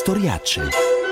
Storiacce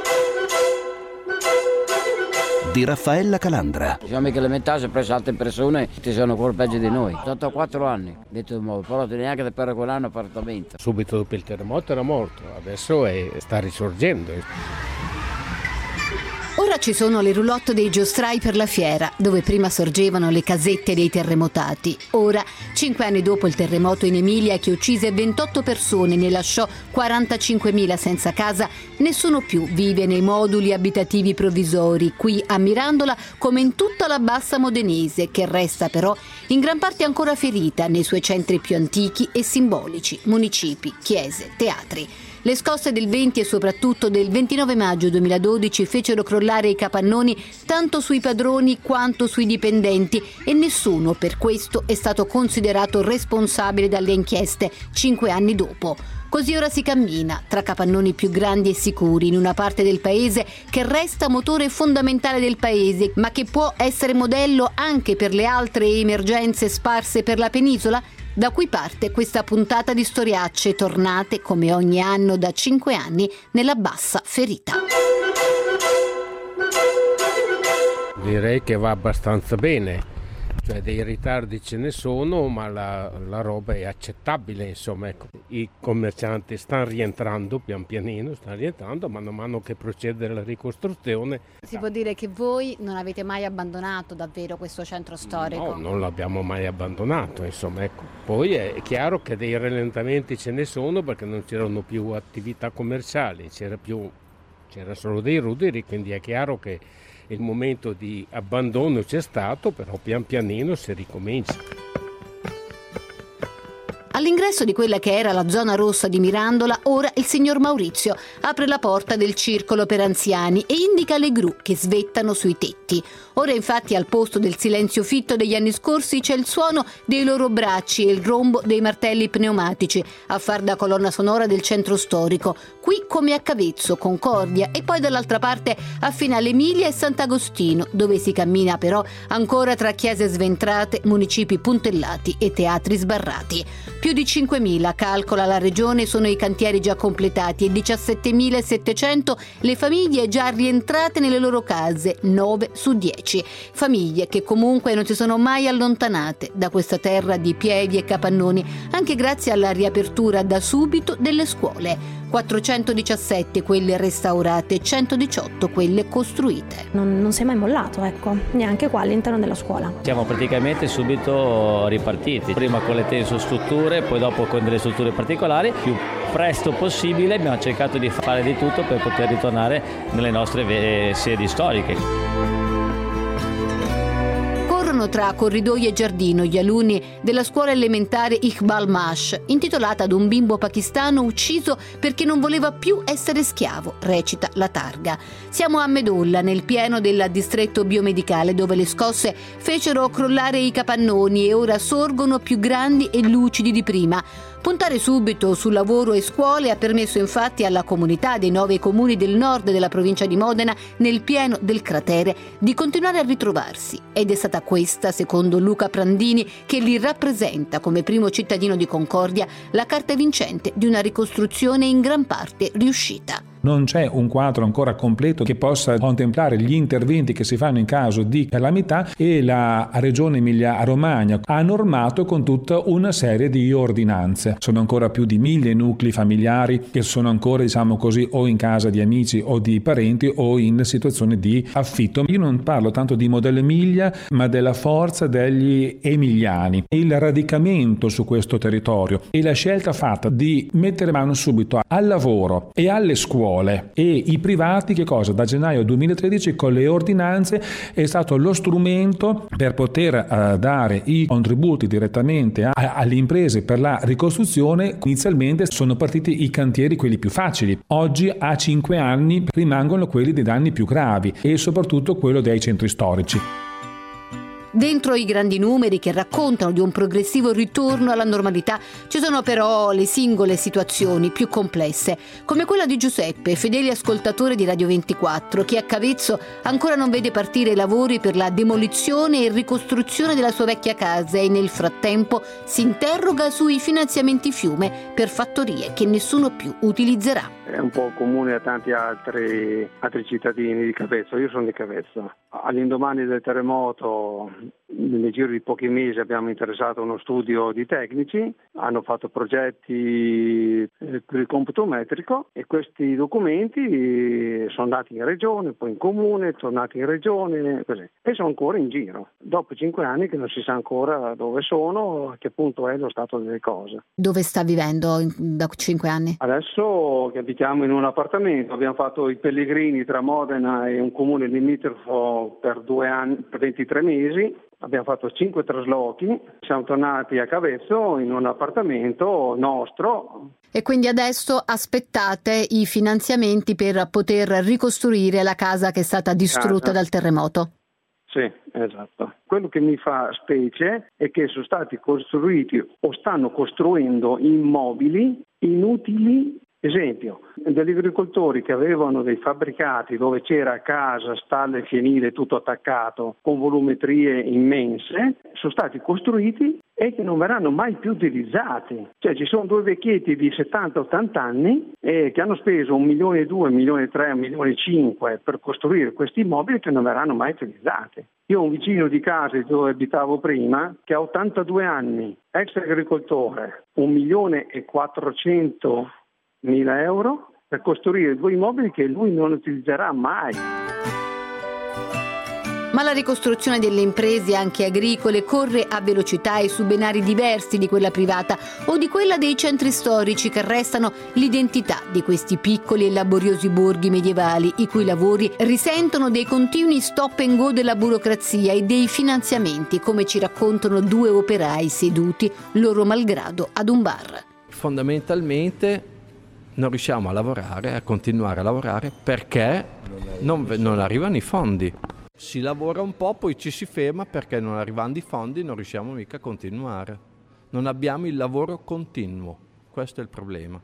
di Raffaella Calandra. Siamo mica elementari, se preso altre persone ti sono ancora peggio di noi. Sono 4 anni, detto di nuovo, però neanche per quell'anno appartamento. Subito dopo il terremoto era morto, adesso sta risorgendo. Ora ci sono le roulotte dei giostrai per la fiera, dove prima sorgevano le casette dei terremotati. Ora, 5 anni dopo il terremoto in Emilia che uccise 28 persone e ne lasciò 45.000 senza casa, nessuno più vive nei moduli abitativi provvisori, qui a Mirandola come in tutta la bassa modenese, che resta però in gran parte ancora ferita nei suoi centri più antichi e simbolici, municipi, chiese, teatri. Le scosse del 20 e soprattutto del 29 maggio 2012 fecero crollare i capannoni tanto sui padroni quanto sui dipendenti e nessuno per questo è stato considerato responsabile dalle inchieste 5 anni dopo. Così ora si cammina tra capannoni più grandi e sicuri in una parte del paese che resta motore fondamentale del paese, ma che può essere modello anche per le altre emergenze sparse per la penisola? Da cui parte questa puntata di Storiacce, tornate come ogni anno da 5 anni nella bassa ferita. Direi che va abbastanza bene, cioè dei ritardi ce ne sono, ma la roba è accettabile, insomma, ecco. I commercianti stanno rientrando pian pianino, mano a mano che procede la ricostruzione. Si può dire che voi non avete mai abbandonato davvero questo centro storico? No, non l'abbiamo mai abbandonato, insomma, ecco. Poi è chiaro che dei rallentamenti ce ne sono perché non c'erano più attività commerciali, c'era solo dei ruderi, quindi è chiaro che il momento di abbandono c'è stato, però pian pianino si ricomincia. All'ingresso di quella che era la zona rossa di Mirandola, ora il signor Maurizio apre la porta del circolo per anziani e indica le gru che svettano sui tetti. Ora infatti al posto del silenzio fitto degli anni scorsi c'è il suono dei loro bracci e il rombo dei martelli pneumatici a far da colonna sonora del centro storico. Qui come a Cavezzo, Concordia e poi dall'altra parte a Finale Emilia e Sant'Agostino, dove si cammina però ancora tra chiese sventrate, municipi puntellati e teatri sbarrati. Più di 5.000, calcola la regione, sono i cantieri già completati e 17.700 le famiglie già rientrate nelle loro case, 9 su 10. Famiglie che comunque non si sono mai allontanate da questa terra di piedi e capannoni, anche grazie alla riapertura da subito delle scuole. 417 quelle restaurate, 118 quelle costruite. Non si è mai mollato, ecco, neanche qua all'interno della scuola. Siamo praticamente subito ripartiti, prima con le tensostrutture, poi dopo con delle strutture particolari. Più presto possibile abbiamo cercato di fare di tutto per poter ritornare nelle nostre sedi storiche. Tra corridoi e giardino gli alunni della scuola elementare Iqbal Mash, intitolata ad un bimbo pakistano ucciso perché non voleva più essere schiavo, recita la targa. Siamo a Medolla, nel pieno del distretto biomedicale, dove le scosse fecero crollare i capannoni e ora sorgono più grandi e lucidi di prima. Puntare subito su lavoro e scuole ha permesso infatti alla comunità dei 9 comuni del nord della provincia di Modena, nel pieno del cratere, di continuare a ritrovarsi. Ed è stata questa, secondo Luca Prandini, che li rappresenta come primo cittadino di Concordia, la carta vincente di una ricostruzione in gran parte riuscita. Non c'è un quadro ancora completo che possa contemplare gli interventi che si fanno in caso di calamità e la Regione Emilia-Romagna ha normato con tutta una serie di ordinanze. Sono ancora più di 1.000 nuclei familiari che sono ancora, diciamo così, o in casa di amici o di parenti o in situazione di affitto. Io non parlo tanto di modello Emilia, ma della forza degli emiliani. Il radicamento su questo territorio e la scelta fatta di mettere mano subito al lavoro e alle scuole e i privati, che cosa? Da gennaio 2013 con le ordinanze è stato lo strumento per poter dare i contributi direttamente alle imprese per la ricostruzione. Inizialmente sono partiti i cantieri quelli più facili, oggi a 5 anni rimangono quelli dei danni più gravi e soprattutto quello dei centri storici. Dentro i grandi numeri che raccontano di un progressivo ritorno alla normalità ci sono però le singole situazioni più complesse, come quella di Giuseppe, fedele ascoltatore di Radio 24, che a Cavezzo ancora non vede partire i lavori per la demolizione e ricostruzione della sua vecchia casa e nel frattempo si interroga sui finanziamenti fiume per fattorie che nessuno più utilizzerà. è un po' comune a tanti altri cittadini di Cavezzo. Io sono di Cavezzo. All'indomani del terremoto, nel giro di pochi mesi, abbiamo interessato uno studio di tecnici, hanno fatto progetti per il computo metrico e questi documenti sono andati in regione, poi in comune, tornati in regione, così. E sono ancora in giro, dopo 5 anni che non si sa ancora dove sono, a che punto è lo stato delle cose. Dove sta vivendo da 5 anni? Adesso che abitiamo in un appartamento, abbiamo fatto i pellegrini tra Modena e un comune limitrofo per 2 anni, per 23 mesi. Abbiamo fatto 5 traslochi, siamo tornati a Cavezzo in un appartamento nostro. E quindi adesso aspettate i finanziamenti per poter ricostruire la casa che è stata distrutta dal terremoto? Sì, esatto. Quello che mi fa specie è che sono stati costruiti o stanno costruendo immobili inutili. Esempio, degli agricoltori che avevano dei fabbricati dove c'era casa, stalle, fienile, tutto attaccato, con volumetrie immense, sono stati costruiti e che non verranno mai più utilizzati. Cioè ci sono 2 vecchietti di 70-80 anni che hanno speso 1,2 milioni, 1,3 milioni, 1,5 milioni per costruire questi immobili che non verranno mai utilizzati. Io ho un vicino di casa dove abitavo prima che ha 82 anni, ex agricoltore, 1.400.000 euro per costruire 2 immobili che lui non utilizzerà mai. Ma la ricostruzione delle imprese anche agricole corre a velocità e su binari diversi di quella privata o di quella dei centri storici che restano l'identità di questi piccoli e laboriosi borghi medievali i cui lavori risentono dei continui stop and go della burocrazia e dei finanziamenti, come ci raccontano 2 operai seduti, loro malgrado, ad un bar. Fondamentalmente non riusciamo a lavorare, a continuare a lavorare perché non arrivano i fondi. Si lavora un po', poi ci si ferma perché non arrivando i fondi non riusciamo mica a continuare. Non abbiamo il lavoro continuo, questo è il problema.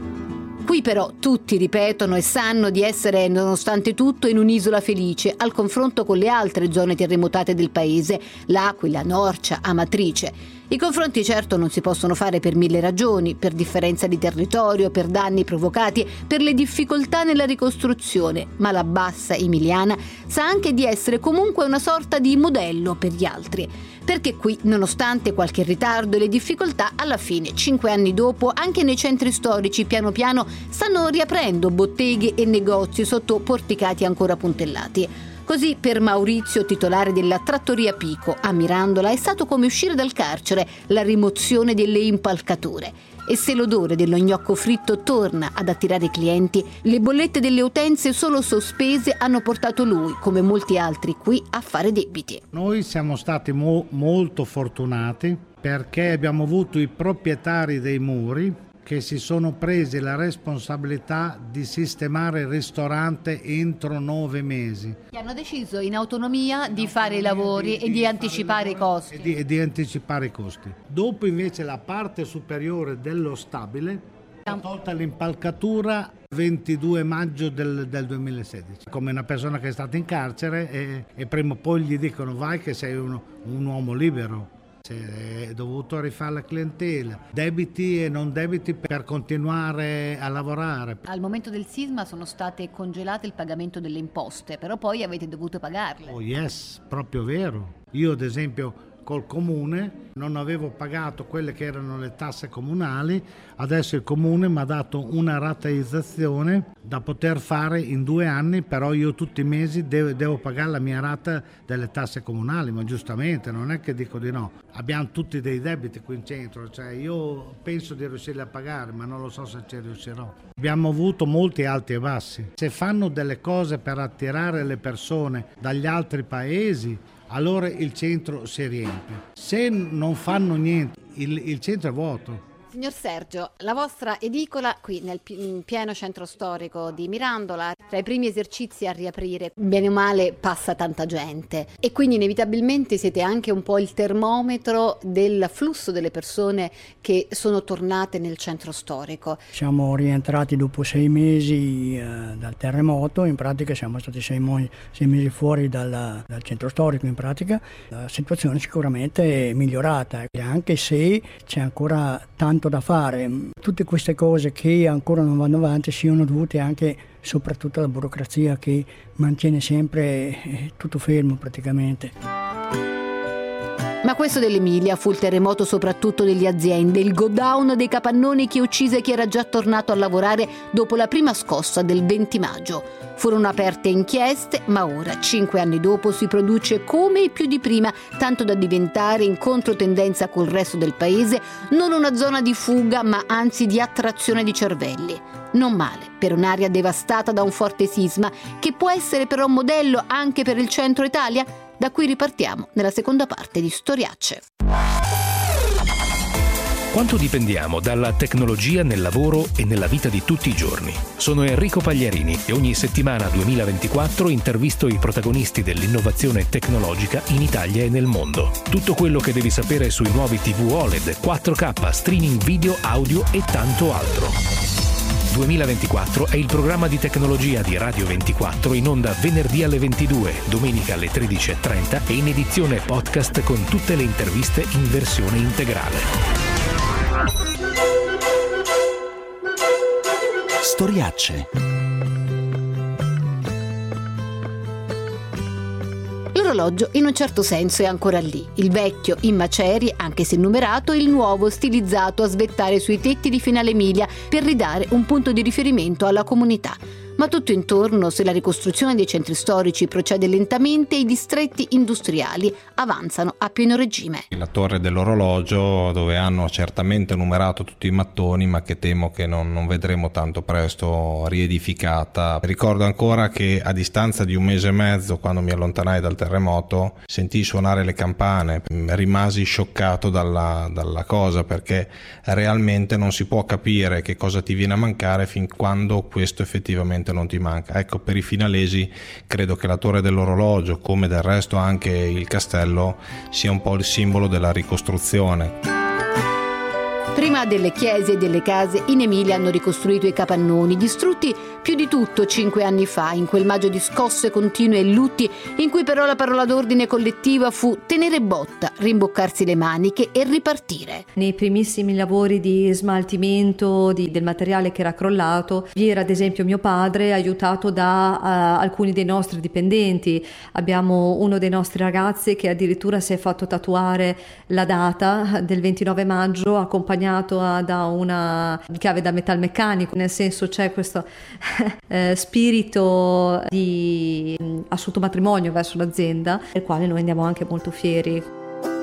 Qui però tutti ripetono e sanno di essere, nonostante tutto, in un'isola felice al confronto con le altre zone terremotate del paese, L'Aquila, Norcia, Amatrice. I confronti certo non si possono fare per 1000 ragioni, per differenza di territorio, per danni provocati, per le difficoltà nella ricostruzione, ma la Bassa Emiliana sa anche di essere comunque una sorta di modello per gli altri. Perché qui, nonostante qualche ritardo e le difficoltà, alla fine, 5 anni dopo, anche nei centri storici piano piano stanno riaprendo botteghe e negozi sotto porticati ancora puntellati. Così per Maurizio, titolare della Trattoria Pico a Mirandola, è stato come uscire dal carcere, la rimozione delle impalcature. E se l'odore dello gnocco fritto torna ad attirare i clienti, le bollette delle utenze solo sospese hanno portato lui, come molti altri qui, a fare debiti. Noi siamo stati molto fortunati perché abbiamo avuto i proprietari dei muri che si sono presi la responsabilità di sistemare il ristorante entro 9 mesi. Che hanno deciso in autonomia di fare i lavori e di anticipare i costi. E di anticipare i costi. Dopo invece la parte superiore dello stabile è tolta l'impalcatura 22 maggio del 2016. Come una persona che è stata in carcere e prima o poi gli dicono vai che sei un uomo libero. È dovuto rifare la clientela, debiti e non debiti per continuare a lavorare. Al momento del sisma sono state congelate il pagamento delle imposte, però poi avete dovuto pagarle. Oh yes, proprio vero. Io ad esempio col comune non avevo pagato quelle che erano le tasse comunali, adesso il comune mi ha dato una rateizzazione da poter fare in 2 anni, però io tutti i mesi devo pagare la mia rata delle tasse comunali, ma giustamente non è che dico di no. Abbiamo tutti dei debiti qui in centro, cioè io penso di riuscirli a pagare, ma non lo so se ci riuscirò. Abbiamo avuto molti alti e bassi. Se fanno delle cose per attirare le persone dagli altri paesi, allora il centro si riempie. Se non fanno niente, il centro è vuoto. Signor Sergio, la vostra edicola qui nel pieno centro storico di Mirandola, tra i primi esercizi a riaprire, bene o male passa tanta gente e quindi inevitabilmente siete anche un po' il termometro del flusso delle persone che sono tornate nel centro storico. Siamo rientrati dopo 6 mesi dal terremoto, in pratica siamo stati 6 mesi fuori dal centro storico, in pratica la situazione sicuramente è migliorata, anche se c'è ancora tanta tanto da fare. Tutte queste cose che ancora non vanno avanti siano dovute anche soprattutto alla burocrazia che mantiene sempre tutto fermo praticamente. Ma questo dell'Emilia fu il terremoto soprattutto delle aziende, il go down dei capannoni che uccise chi era già tornato a lavorare dopo la prima scossa del 20 maggio. Furono aperte inchieste, ma ora, 5 anni dopo, si produce come e più di prima, tanto da diventare, in controtendenza col resto del paese, non una zona di fuga, ma anzi di attrazione di cervelli. Non male per un'area devastata da un forte sisma, che può essere però un modello anche per il centro Italia? Da qui ripartiamo nella seconda parte di Storiacce. Quanto dipendiamo dalla tecnologia nel lavoro e nella vita di tutti i giorni? Sono Enrico Pagliarini e ogni settimana 2024 intervisto i protagonisti dell'innovazione tecnologica in Italia e nel mondo. Tutto quello che devi sapere sui nuovi TV OLED, 4K, streaming video, audio e tanto altro. 2024 è il programma di tecnologia di Radio 24, in onda venerdì alle 22, domenica alle 13:30 e in edizione podcast con tutte le interviste in versione integrale. Storiacce. L'orologio in un certo senso è ancora lì, il vecchio in macerie, anche se numerato, il nuovo stilizzato a svettare sui tetti di Finale Emilia per ridare un punto di riferimento alla comunità. Ma tutto intorno, se la ricostruzione dei centri storici procede lentamente, i distretti industriali avanzano a pieno regime. La torre dell'orologio, dove hanno certamente numerato tutti i mattoni, ma che temo che non vedremo tanto presto riedificata. Ricordo ancora che a distanza di un mese e mezzo, quando mi allontanai dal terremoto, sentii suonare le campane, rimasi scioccato dalla cosa, perché realmente non si può capire che cosa ti viene a mancare fin quando questo effettivamente non ti manca. Ecco, per i finalesi credo che la torre dell'orologio, come del resto anche il castello, sia un po' il simbolo della ricostruzione. Prima delle chiese e delle case, in Emilia hanno ricostruito i capannoni, distrutti più di tutto 5 anni fa, in quel maggio di scosse continue e lutti, in cui però la parola d'ordine collettiva fu tenere botta, rimboccarsi le maniche e ripartire. Nei primissimi lavori di smaltimento del materiale che era crollato, vi era ad esempio mio padre, aiutato da alcuni dei nostri dipendenti. Abbiamo uno dei nostri ragazzi che addirittura si è fatto tatuare la data del 29 maggio, accompagnato da una chiave da metalmeccanico, nel senso c'è questo spirito di assoluto matrimonio verso l'azienda, del quale noi andiamo anche molto fieri.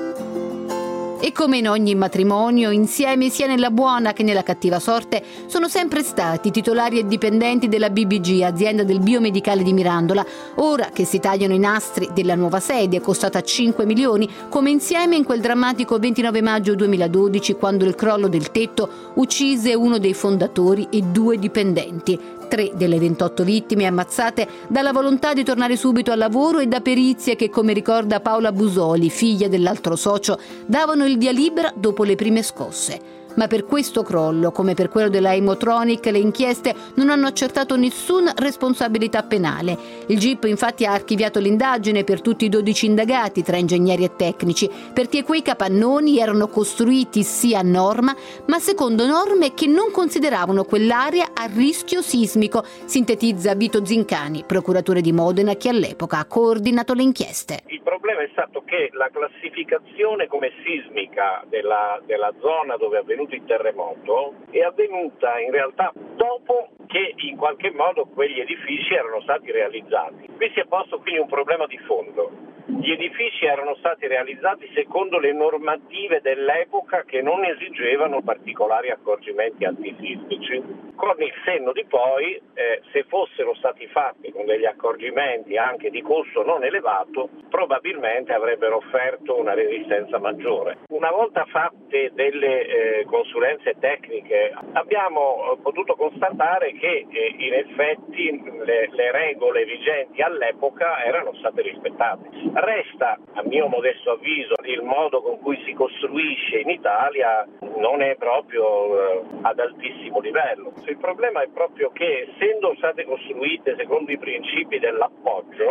E come in ogni matrimonio, insieme sia nella buona che nella cattiva sorte, sono sempre stati titolari e dipendenti della BBG, azienda del biomedicale di Mirandola, ora che si tagliano i nastri della nuova sede, costata 5 milioni, come insieme in quel drammatico 29 maggio 2012, quando il crollo del tetto uccise uno dei fondatori e 2 dipendenti. 3 delle 28 vittime ammazzate dalla volontà di tornare subito al lavoro e da perizie che, come ricorda Paola Busoli, figlia dell'altro socio, davano il via libera dopo le prime scosse. Ma per questo crollo, come per quello della Emotronic, le inchieste non hanno accertato nessuna responsabilità penale. Il GIP infatti ha archiviato l'indagine per tutti i 12 indagati tra ingegneri e tecnici, perché quei capannoni erano costruiti sì a norma, ma secondo norme che non consideravano quell'area a rischio sismico, sintetizza Vito Zincani, procuratore di Modena, che all'epoca ha coordinato le inchieste. Il problema è stato che la classificazione come sismica della zona dove è avvenuto il terremoto è avvenuta in realtà dopo che in qualche modo quegli edifici erano stati realizzati. Qui si è posto quindi un problema di fondo. Gli edifici erano stati realizzati secondo le normative dell'epoca che non esigevano particolari accorgimenti antisismici. Con il senno di poi, se fossero stati fatti con degli accorgimenti anche di costo non elevato, probabilmente avrebbero offerto una resistenza maggiore. Una volta fatte delle consulenze tecniche, abbiamo potuto constatare che in effetti le regole vigenti all'epoca erano state rispettate. Resta, a mio modesto avviso, il modo con cui si costruisce in Italia non è proprio ad altissimo livello. Il problema è proprio che, essendo state costruite secondo i principi dell'appoggio,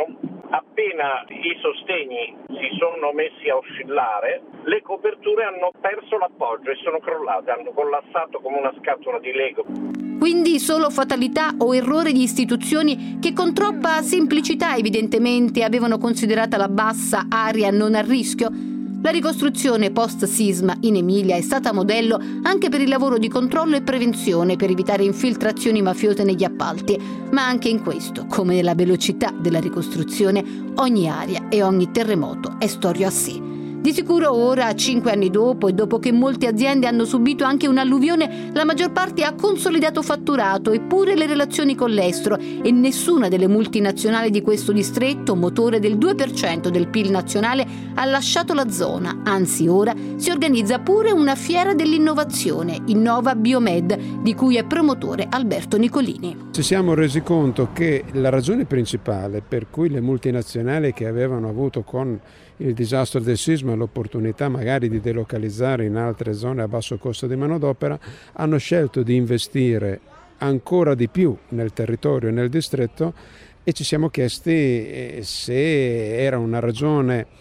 Appena i sostegni si sono messi a oscillare, le coperture hanno perso l'appoggio e sono crollate, hanno collassato come una scatola di Lego. Quindi solo fatalità o errore di istituzioni che con troppa semplicità evidentemente avevano considerata la bassa area non a rischio? La ricostruzione post-sisma in Emilia è stata modello anche per il lavoro di controllo e prevenzione per evitare infiltrazioni mafiose negli appalti, ma anche in questo, come nella velocità della ricostruzione, ogni area e ogni terremoto è storia a sé. Di sicuro ora, 5 anni dopo e dopo che molte aziende hanno subito anche un'alluvione, la maggior parte ha consolidato fatturato eppure le relazioni con l'estero e nessuna delle multinazionali di questo distretto, motore del 2% del PIL nazionale, ha lasciato la zona. Anzi, ora si organizza pure una fiera dell'innovazione, Innova Biomed, di cui è promotore Alberto Nicolini. Ci siamo resi conto che la ragione principale per cui le multinazionali che avevano avuto con il disastro del sisma l'opportunità magari di delocalizzare in altre zone a basso costo di manodopera hanno scelto di investire ancora di più nel territorio e nel distretto, e ci siamo chiesti se era una ragione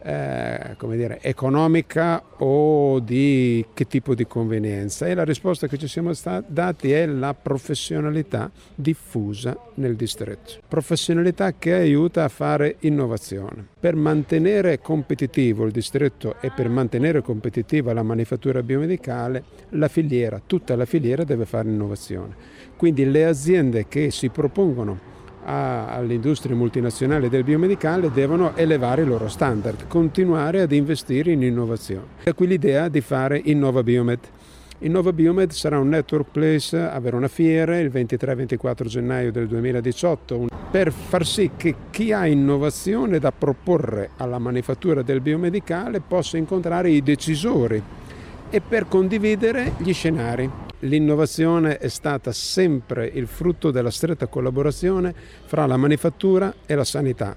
economica o di che tipo di convenienza, e la risposta che ci siamo dati è la professionalità diffusa nel distretto, professionalità che aiuta a fare innovazione. Per mantenere competitivo il distretto e per mantenere competitiva la manifattura biomedicale, tutta la filiera deve fare innovazione. Quindi le aziende che si propongono all'industria multinazionale del biomedicale devono elevare i loro standard, continuare ad investire in innovazione. Da qui l'idea di fare Innova Biomed. Innova Biomed sarà un network place a Verona Fiere il 23-24 gennaio del 2018 per far sì che chi ha innovazione da proporre alla manifattura del biomedicale possa incontrare i decisori e per condividere gli scenari. L'innovazione è stata sempre il frutto della stretta collaborazione fra la manifattura e la sanità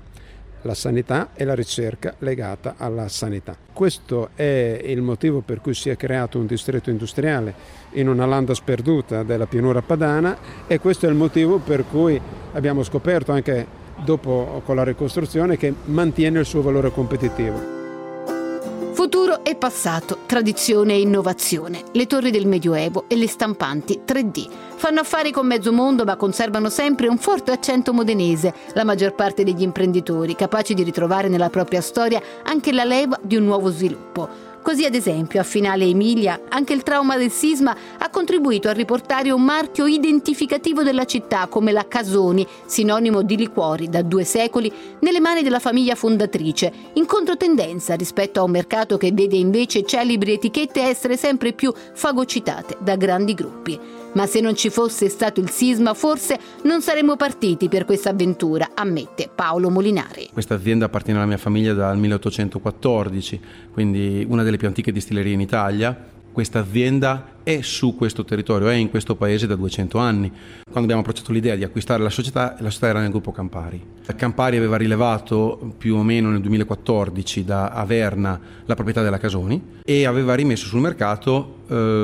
e la ricerca legata alla sanità. Questo è il motivo per cui si è creato un distretto industriale in una landa sperduta della pianura padana, e questo è il motivo per cui abbiamo scoperto anche dopo con la ricostruzione che mantiene il suo valore competitivo. Futuro e passato, tradizione e innovazione. Le torri del Medioevo e le stampanti 3D fanno affari con mezzo mondo, ma conservano sempre un forte accento modenese. La maggior parte degli imprenditori capaci di ritrovare nella propria storia anche la leva di un nuovo sviluppo. Così, ad esempio, a Finale Emilia, anche il trauma del sisma ha contribuito a riportare un marchio identificativo della città come la Casoni, sinonimo di liquori da 2 secoli, nelle mani della famiglia fondatrice, in controtendenza rispetto a un mercato che vede invece celebri etichette essere sempre più fagocitate da grandi gruppi. Ma se non ci fosse stato il sisma, forse non saremmo partiti per questa avventura, ammette Paolo Molinari. Questa azienda appartiene alla mia famiglia dal 1814, quindi una delle più antiche distillerie in Italia. Questa azienda è su questo territorio, è in questo paese da 200 anni. Quando abbiamo approcciato l'idea di acquistare la società era nel gruppo Campari. Campari aveva rilevato più o meno nel 2014 da Averna la proprietà della Casoni e aveva rimesso sul mercato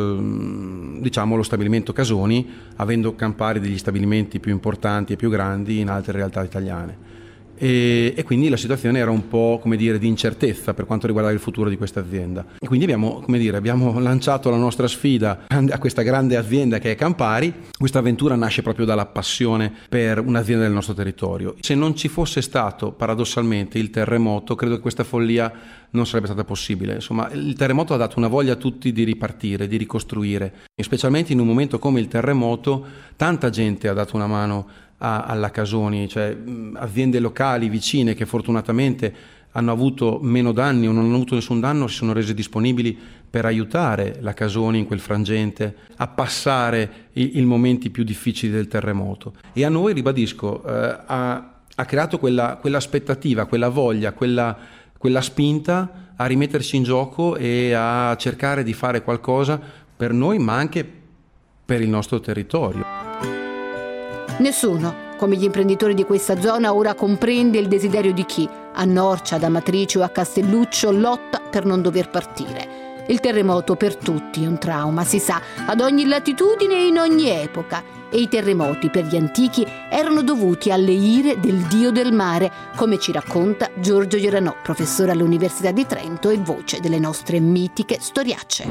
lo stabilimento Casoni, avendo Campari degli stabilimenti più importanti e più grandi in altre realtà italiane. E quindi la situazione era un po', di incertezza per quanto riguardava il futuro di questa azienda. E quindi abbiamo lanciato la nostra sfida a questa grande azienda che è Campari. Questa avventura nasce proprio dalla passione per un'azienda del nostro territorio. Se non ci fosse stato, paradossalmente, il terremoto, credo che questa follia non sarebbe stata possibile. Insomma, il terremoto ha dato una voglia a tutti di ripartire, di ricostruire. E specialmente in un momento come il terremoto, tanta gente ha dato una mano alla Casoni, cioè aziende locali vicine che fortunatamente hanno avuto meno danni o non hanno avuto nessun danno, si sono rese disponibili per aiutare la Casoni in quel frangente a passare i momenti più difficili del terremoto. E a noi, ribadisco, ha creato quell'aspettativa, quella voglia, quella spinta a rimetterci in gioco e a cercare di fare qualcosa per noi, ma anche per il nostro territorio. Nessuno, come gli imprenditori di questa zona, ora comprende il desiderio di chi, a Norcia, ad Amatrice o a Castelluccio, lotta per non dover partire. Il terremoto per tutti è un trauma, si sa, ad ogni latitudine e in ogni epoca. E i terremoti per gli antichi erano dovuti alle ire del dio del mare, come ci racconta Giorgio Ioranò, professore all'Università di Trento e voce delle nostre mitiche storiacce.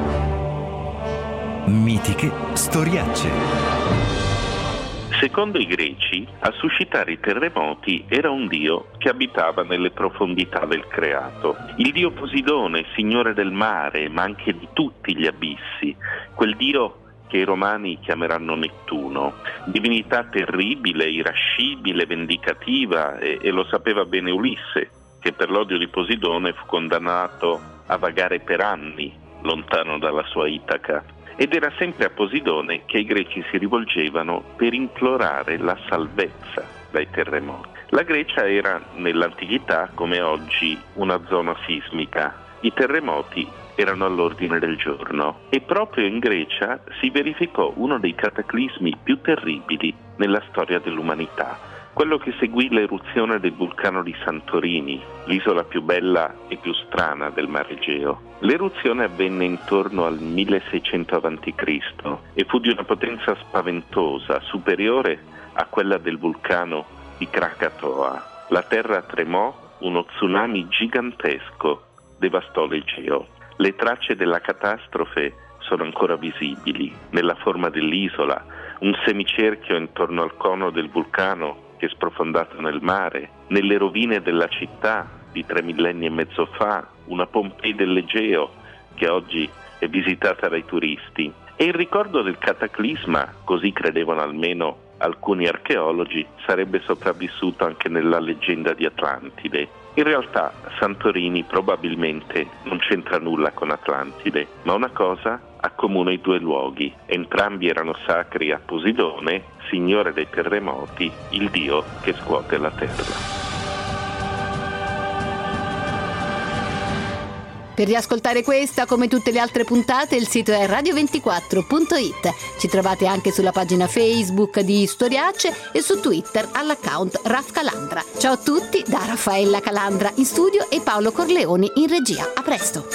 Mitiche storiacce. Secondo i greci, a suscitare i terremoti era un dio che abitava nelle profondità del creato. Il dio Poseidone, signore del mare, ma anche di tutti gli abissi, quel dio che i romani chiameranno Nettuno, divinità terribile, irascibile, vendicativa, e lo sapeva bene Ulisse, che per l'odio di Poseidone fu condannato a vagare per anni lontano dalla sua Itaca. Ed era sempre a Poseidone che i greci si rivolgevano per implorare la salvezza dai terremoti. La Grecia era nell'antichità, come oggi, una zona sismica. I terremoti erano all'ordine del giorno e proprio in Grecia si verificò uno dei cataclismi più terribili nella storia dell'umanità, quello che seguì l'eruzione del vulcano di Santorini, l'isola più bella e più strana del Mar Egeo. L'eruzione avvenne intorno al 1600 a.C. e fu di una potenza spaventosa, superiore a quella del vulcano di Krakatoa. La terra tremò, uno tsunami gigantesco devastò l'Egeo. Le tracce della catastrofe sono ancora visibili nella forma dell'isola, un semicerchio intorno al cono del vulcano che è sprofondato nel mare, nelle rovine della città di 3 millenni e mezzo fa, una Pompei dell'Egeo che oggi è visitata dai turisti. E il ricordo del cataclisma, così credevano almeno alcuni archeologi, sarebbe sopravvissuto anche nella leggenda di Atlantide. In realtà Santorini probabilmente non c'entra nulla con Atlantide, ma una cosa accomuna i due luoghi. Entrambi erano sacri a Poseidone, signore dei terremoti, il dio che scuote la terra. Per riascoltare questa, come tutte le altre puntate, il sito è radio24.it. Ci trovate anche sulla pagina Facebook di Storiacce e su Twitter all'account Raf Calandra. Ciao a tutti da Raffaella Calandra in studio e Paolo Corleoni in regia. A presto!